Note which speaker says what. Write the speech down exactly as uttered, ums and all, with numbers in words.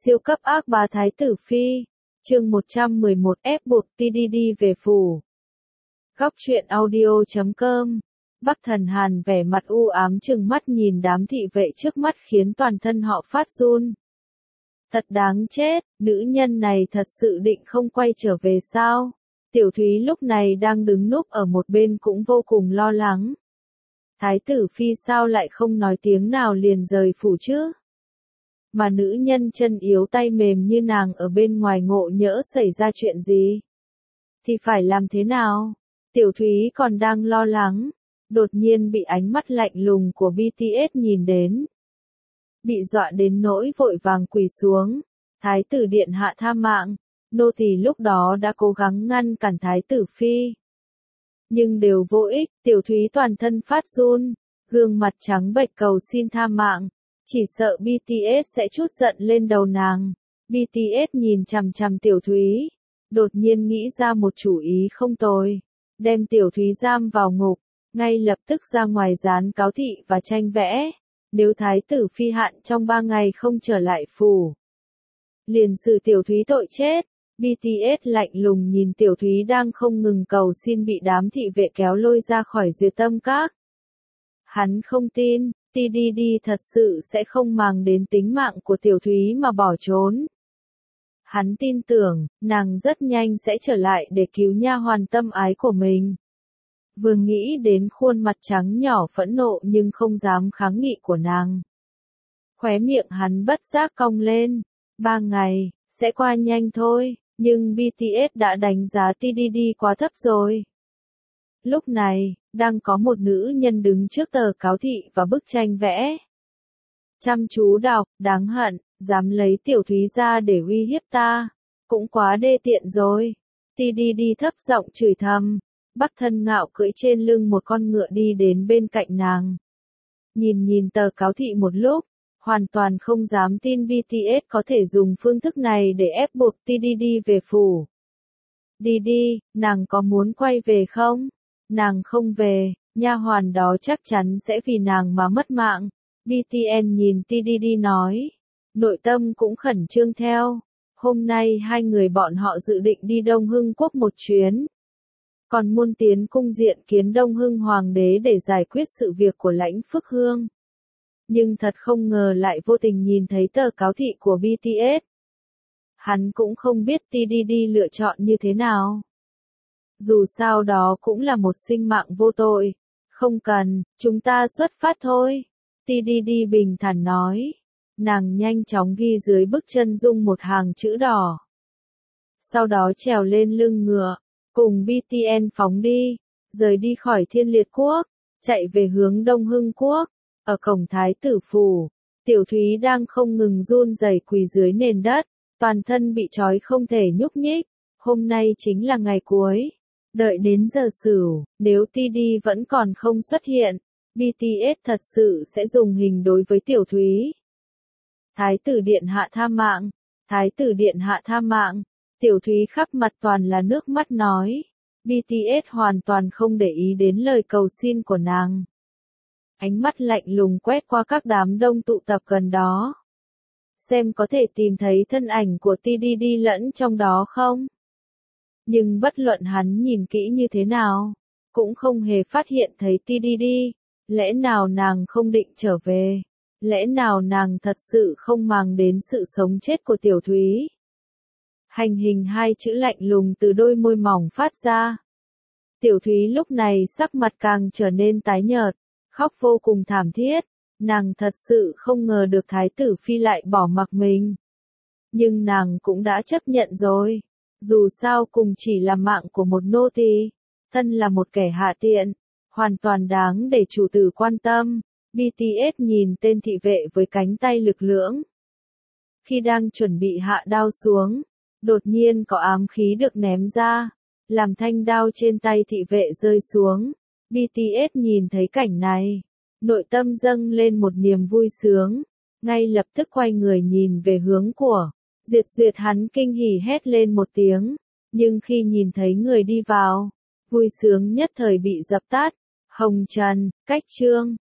Speaker 1: Siêu cấp ác bá Thái tử Phi, chương một trăm mười một ép buộc tê đê đê về phủ. Góc truyện audio chấm com. Bắc Thần Hàn vẻ mặt u ám trừng mắt nhìn đám thị vệ trước mắt khiến toàn thân họ phát run. Thật đáng chết, nữ nhân này thật sự định không quay trở về sao? Tiểu Thúy lúc này đang đứng núp ở một bên cũng vô cùng lo lắng. Thái tử Phi sao lại không nói tiếng nào liền rời phủ chứ? Mà nữ nhân chân yếu tay mềm như nàng ở bên ngoài ngộ nhỡ xảy ra chuyện gì? Thì phải làm thế nào? Tiểu Thúy còn đang lo lắng, đột nhiên bị ánh mắt lạnh lùng của bê tê ét nhìn đến. Bị dọa đến nỗi vội vàng quỳ xuống, Thái tử điện hạ tha mạng, nô tỳ lúc đó đã cố gắng ngăn cản Thái tử Phi. Nhưng đều vô ích, Tiểu Thúy toàn thân phát run, gương mặt trắng bệch cầu xin tha mạng. Chỉ sợ bê tê ét sẽ trút giận lên đầu nàng. bê tê ét nhìn chằm chằm Tiểu Thúy, đột nhiên nghĩ ra một chủ ý không tồi. Đem Tiểu Thúy giam vào ngục, ngay lập tức ra ngoài dán cáo thị và tranh vẽ. Nếu Thái tử Phi hạn trong ba ngày không trở lại phủ, liền xử Tiểu Thúy tội chết. bê tê ét lạnh lùng nhìn Tiểu Thúy đang không ngừng cầu xin bị đám thị vệ kéo lôi ra khỏi Duyệt Tâm Các. Hắn không tin tê đê đê thật sự sẽ không màng đến tính mạng của Tiểu Thúy mà bỏ trốn. Hắn tin tưởng, nàng rất nhanh sẽ trở lại để cứu nha hoàn tâm ái của mình. Vừa nghĩ đến khuôn mặt trắng nhỏ phẫn nộ nhưng không dám kháng nghị của nàng, khóe miệng hắn bất giác cong lên. Ba ngày, sẽ qua nhanh thôi, nhưng bê tê ét đã đánh giá tê đê đê quá thấp rồi. Lúc này, đang có một nữ nhân đứng trước tờ cáo thị và bức tranh vẽ. Chăm chú đọc, đáng hận, dám lấy Tiểu Thúy ra để uy hiếp ta. Cũng quá đê tiện rồi. tê đê đê thấp giọng chửi thầm. Bắc Thân Ngạo cưỡi trên lưng một con ngựa đi đến bên cạnh nàng. Nhìn nhìn tờ cáo thị một lúc, hoàn toàn không dám tin bê tê ét có thể dùng phương thức này để ép buộc tê đê đê về phủ. Đi đi, nàng có muốn quay về không? Nàng không về, nha hoàn đó chắc chắn sẽ vì nàng mà mất mạng. bê tê en nhìn tê đê đê nói, nội tâm cũng khẩn trương theo. Hôm nay hai người bọn họ dự định đi Đông Hưng Quốc một chuyến, còn muôn tiến cung diện kiến Đông Hưng Hoàng đế để giải quyết sự việc của Lãnh Phước Hương. Nhưng thật không ngờ lại vô tình nhìn thấy tờ cáo thị của bê tê ét. Hắn cũng không biết tê đê đê lựa chọn như thế nào. Dù sao đó cũng là một sinh mạng vô tội. Không cần, chúng ta xuất phát thôi. tê đê đê bình thản nói. Nàng nhanh chóng ghi dưới bức chân dung một hàng chữ đỏ. Sau đó trèo lên lưng ngựa, cùng bê tê en phóng đi, rời đi khỏi Thiên Liệt Quốc, chạy về hướng Đông Hưng Quốc. Ở cổng Thái tử phủ, Tiểu Thúy đang không ngừng run rẩy quỳ dưới nền đất, toàn thân bị trói không thể nhúc nhích. Hôm nay chính là ngày cuối. Đợi đến giờ sửu, nếu tê đê vẫn còn không xuất hiện, bê tê ét thật sự sẽ dùng hình đối với Tiểu Thúy. Thái tử điện hạ tha mạng, Thái tử điện hạ tha mạng. Tiểu Thúy khắp mặt toàn là nước mắt nói. bê tê ét hoàn toàn không để ý đến lời cầu xin của nàng. Ánh mắt lạnh lùng quét qua các đám đông tụ tập gần đó. Xem có thể tìm thấy thân ảnh của tê đê đê lẫn trong đó không? Nhưng bất luận hắn nhìn kỹ như thế nào, cũng không hề phát hiện thấy tê đê đê. Lẽ nào nàng không định trở về? Lẽ nào nàng thật sự không màng đến sự sống chết của Tiểu Thúy? Hành hình hai chữ lạnh lùng từ đôi môi mỏng phát ra. Tiểu Thúy lúc này sắc mặt càng trở nên tái nhợt, khóc vô cùng thảm thiết. Nàng thật sự không ngờ được Thái tử Phi lại bỏ mặc mình. Nhưng nàng cũng đã chấp nhận rồi. Dù sao cùng chỉ là mạng của một nô tỳ, thân là một kẻ hạ tiện, hoàn toàn đáng để chủ tử quan tâm. bê tê ét nhìn tên thị vệ với cánh tay lực lưỡng. Khi đang chuẩn bị hạ đao xuống, đột nhiên có ám khí được ném ra, làm thanh đao trên tay thị vệ rơi xuống. bê tê ét nhìn thấy cảnh này, nội tâm dâng lên một niềm vui sướng, ngay lập tức quay người nhìn về hướng của Duyệt Duyệt. Hắn kinh hỉ hét lên một tiếng, nhưng khi nhìn thấy người đi vào, vui sướng nhất thời bị dập tắt. Hồng Trần, Cách Chương